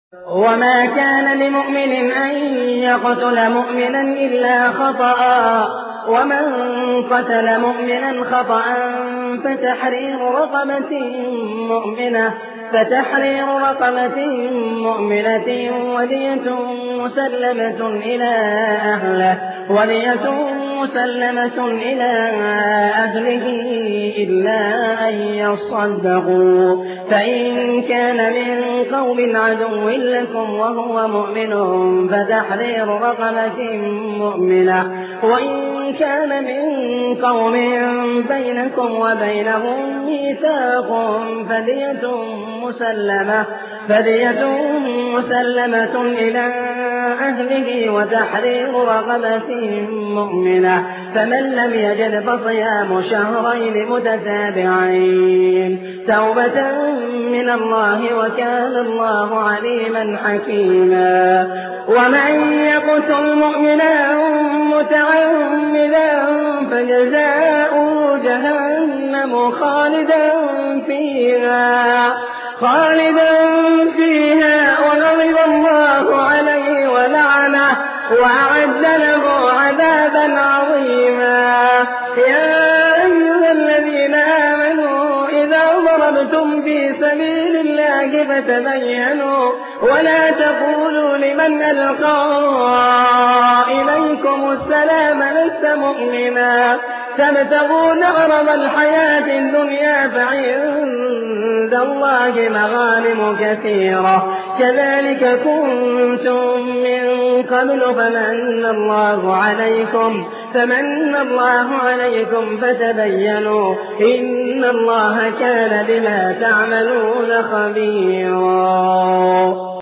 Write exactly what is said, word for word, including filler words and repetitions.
وما كان لمؤمن أن يقتل مؤمنا إلا خطأ ومن قتل مؤمنا خطأ فتحرير رقبة مؤمنة فتحرير رقبة مؤمنة ودية مسلمة إلى أهله ودية مسلمة إلى أهله إلا أن يصدقوا فإن كان من قوم عدو لكم وهو مؤمن فتحرير رقبة مؤمنة وإن كان من قوم بينكم وبينهم ميثاق فدية مسلمة فدية مسلمة إلى أهله وتحرير رقبة مؤمنة فمن لم يجد فصيام شهرين متتابعين توبة من الله وكان الله عليما حكيما. ومن يقتل مؤمنا متعمدا فجزاؤه جهنم خالدا فيها خالدا فيها وغضب الله عليه ولعنه وأعد له عذابا عظيما. يا أيها الذين آمنوا إذا ضربتم في سبيل الله فتبينوا ولا تقولوا لمن ألقى إليكم السلام لست مؤمنا تبتغون عرض الحياة الدنيا فعند الله مغانم كثيرة كذلك كنتم من قبل فمن الله عليكم فمن الله عليكم فتبينوا إن الله كان بما تعملون خبيرا.